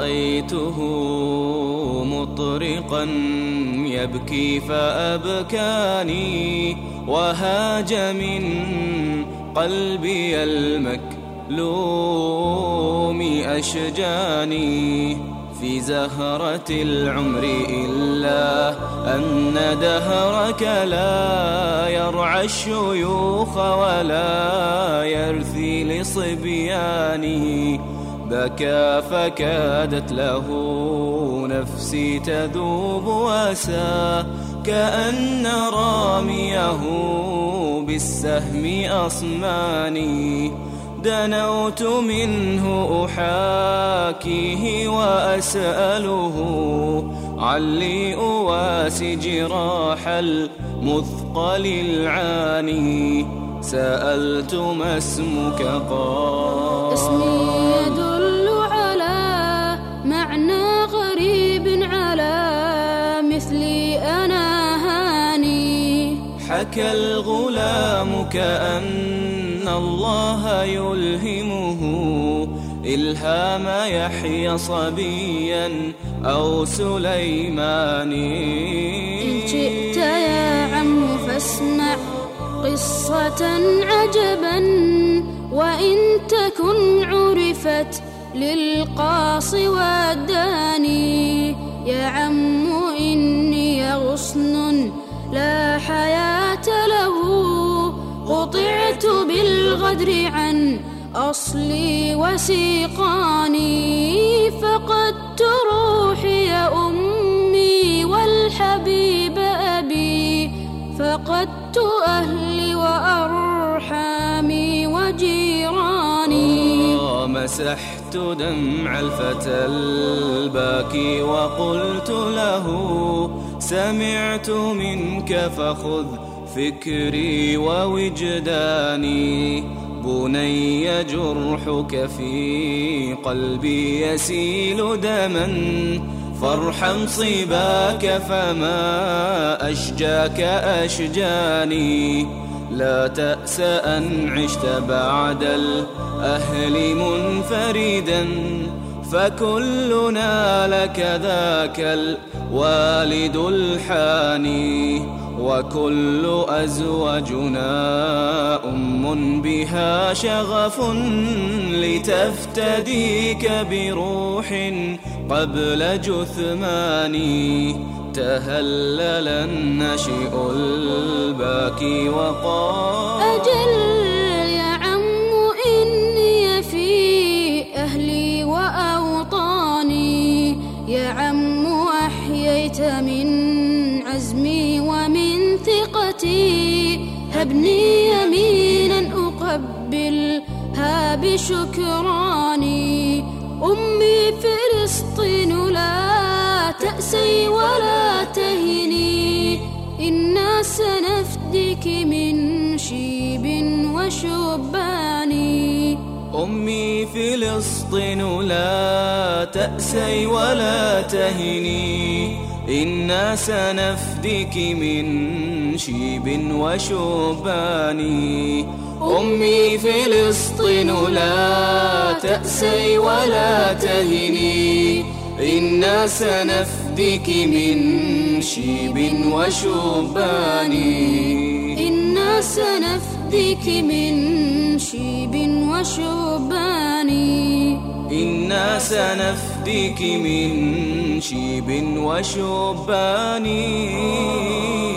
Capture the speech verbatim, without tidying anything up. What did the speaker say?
رأيته مطرقا يبكي فأبكاني، وهاج من قلبي المكلوم أشجاني. في زهرة العمر إلا أن دهرك لا يرعى الشيوخ ولا يرثي لصبيانه. بكى فكادت له نفسي تذوب وسى، كأن راميه بالسهم أصماني. دنوت منه أحاكيه وأسأله علي أواسي جراح المثقل العاني. سألت ما اسمك قال اسمي يدل على معنى غريب على مثلي أنا هاني. حكى الغلام كأن الله يلهمه إلهام يحيى صبيا أو سليماني. إن شئت يا عم فاسمع قصة عجبا، وإن تكن عرفت للقاص والداني. يا عم إني غصن لا حياة له، قطعت بالغدر عن أصلي وسيقاني. فقدت روحي يا أمي والحبيب أبي، فقدت أهلي وأرحامي وجيراني. مسحت دمع الفتى الباكي وقلت له سمعت منك فخذ فكري ووجداني. بني جرحك في قلبي يسيل دما، فارحم صباك فما أشجاك أشجاني. لا تأس أن عشت بعد الأهل منفردا، فكلنا لك ذاك الوالد الحاني. وكل أزواجنا أم بها شغف لتفتديك بروح قبل جثماني. تهلل النشئ الباكي وقال أجل يا عم إني في أهلي وأوطاني. يا عم أحييت من عزمي ومن ثقتي، هبني يمينا أقبلها بشكراني. أمي فلسطين لا تأسي ولا تهني، إنا سنفديك من شيب وشباني. أمي فلسطين لا تأسي ولا تهني، إنا سنفديك من شيب وشباني. أمي فلسطين لا تأسي ولا تهني، إنا سنفديك من شيب وشباني. إنا سنفديك من شيب وشباني. إنا سنفديك من شيب وشباني.